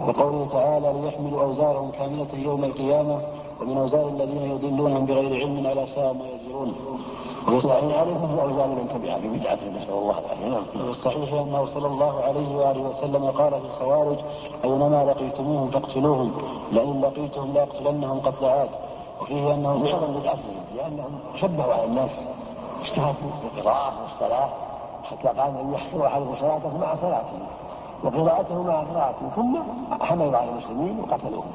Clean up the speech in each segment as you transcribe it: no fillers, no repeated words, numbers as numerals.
وقوله تعالى ليحملوا أوزارهم كاملة يوم القيامة ومن أوزار الذين يضلونهم بغير علم ألا ساء ما يزرون. ويستعين عليهم بأوزار من تبعه ببدعته نسأل الله العافية. والصحيح أنه صلى الله عليه وآله وسلم قال في الخوارج أينما لقيتموهم فاقتلوهم لئن لقيتهم لأقتلنهم قتل عاد. وفيه أنه معظم بدعتهم لأنهم شبهوا على الناس اشتهتوا بالقراءة والصلاة حتى قال أن يحفظوا أحدهم صلاته مع صلاتهم وقراءته مع قراءتهم ثم حملوا على المسلمين وقتلوهم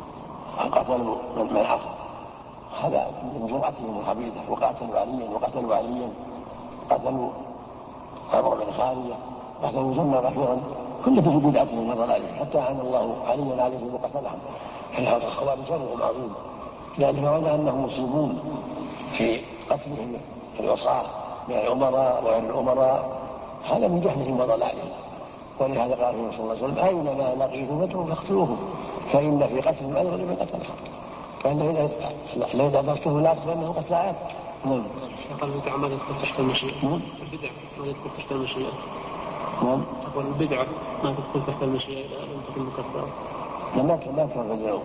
وقتلوا من عصر هذا من جرأتهم الخبيثة وقاتلوا عليا قتلوا عمرو بن خالد قتلوا جمع كثيرا كل في بدعتهم وضلالهم حتى عن الله عليا عليهم وقتلهم. هذا الخوارج شرهم عظيم لأن معنى أنهم مصيبون في قتلهم العصاة من الأمراء وغير الأمراء هذا من جهلهم وضلالهم. ولهذا قال صلى الله عليه وسلم أينما لقيتم فاقتلوهم فإن في قتلهم أجر لمن قتلهم فإنه إذا قتلته لا فإنه قتل عاد. قال البدعة ما تدخل تحت المشيئة. البدعة ما تدخل تحت المشيئة. أقول البدعة ما تدخل تحت المشيئة إذا لم تكن مكفرة. ما كان رجعوا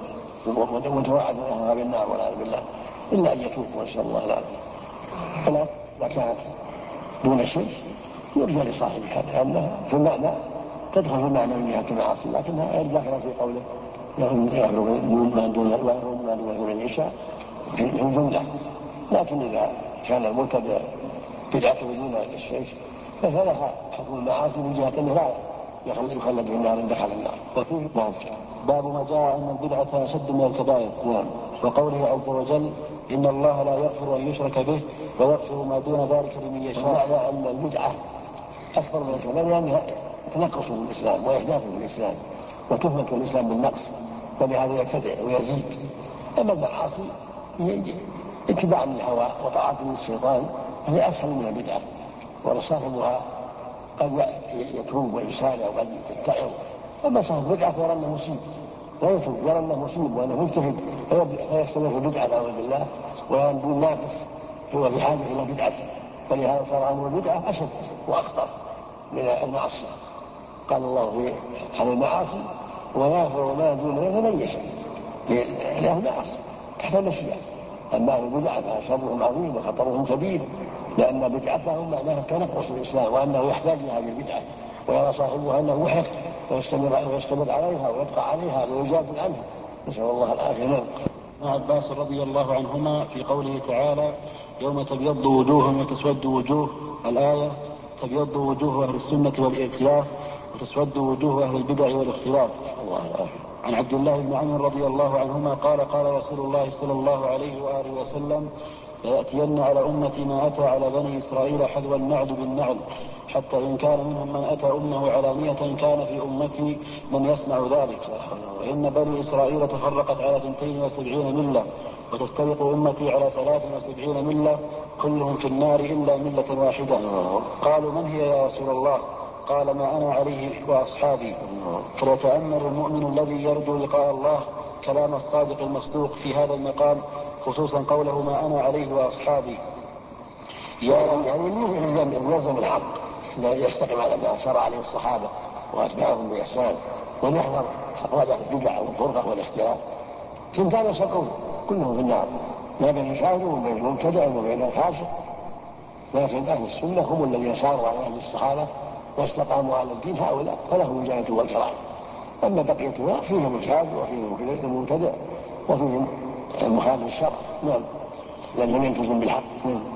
وتوعد أهلها بالنار والعياذ بالله إلا أن يتوبوا نسأل الله العافية. لا كانت دون الشرك يرجى لصاحبها لأنها في المعنى تدخل في المعنى من جهة المعاصي لكنها غير داخلة في قوله يخلو ما دون العشاء في الجملة. لكن إذا كان المبتدع بدعته دون الشرك فهذا حكم المعاصي من جهة أنه لا يخلد في النار إن دخل النار. وفيه باب ما جاء أن البدعة أشد من الكبائر. وقوله عز وجل إن الله لا يغفر أن يشرك به ويغفر ما دون ذلك لمن يشاء. معنى أن البدعة أكثر من الكبائر لأنها تنقص في الإسلام وإحداث في الإسلام وتهمة الإسلام بالنقص فبهذا يبتدع ويزيد. أما المعاصي اتباع للهوى وطاعة للشيطان فهي أسهل من البدعة وصاحبها قد يتوب ويسارع وقد يتعظ. أما صاحب البدعة يرى أنه مصيب لا يتوب يرى أنه مصيب وأنه مجتهد فيستمر في البدعة نعوذ بالله ويكون ناقص هو في حاجة إلى بدعته. فلهذا صار أمر البدعة أشد وأخطر من المعصية. قال الله في عن المعاصي ويغفر ما دون ذلك لمن يشاء لأنه معصية تحت المشيئة. أما البدعة فشرهم عظيم وخطرهم كبير لأن بدعتهم معناها تنقص الإسلام وأنه يحتاج إلى هذه البدعة ويرى صاحبها أنه محق ويستمر عليها ويبقى عليها ويجادل عنها نسأل الله العافية. ابن عباس رضي الله عنهما في قوله تعالى يوم تبيض وجوه وتسود وجوه الآية تبيض وجوه أهل السنة والائتلاف وتسود وجوه أهل البدع والاختلاف. عن عبد الله بن عمرو رضي الله عنهما قال قال رسول الله صلى الله عليه وآله وسلم ليأتين على أمتي ما أتى على بني إسرائيل حذو النعل بالنعل حتى إن كان منهم من أتى أمه علانية كان في أمتي من يصنع ذلك. وإن بني إسرائيل تفرقت على 72 ملة وتفترق أمتي على 73 ملة كلهم في النار إلا ملة واحدة. قالوا من هي يا رسول الله؟ قال ما أنا عليه وأصحابي. فليتأمل المؤمن الذي يرجو لقاء الله كلام الصادق المصدوق في هذا المقام خصوصا قوله ما أنا عليه وأصحابي. يعني يلزم الحق لا يستقيم على ما شرع عليه الصحابة وأتباعهم بإحسان ونحذر أقوال البدع والفرقة والاختلاف. كان يسقون كلهم في النار لا بين شاهد وبين المبتدع وبين الفاسق. لكن أهل السنة هم الذين ساروا على أهل الصحابة واستقاموا على الدين هؤلاء فلهم الجنة والكرامة. أما بقيتها فيهم الشاذ وفيهم المبتدع وفيهم المخالف الشرع لم يلتزم بالحق.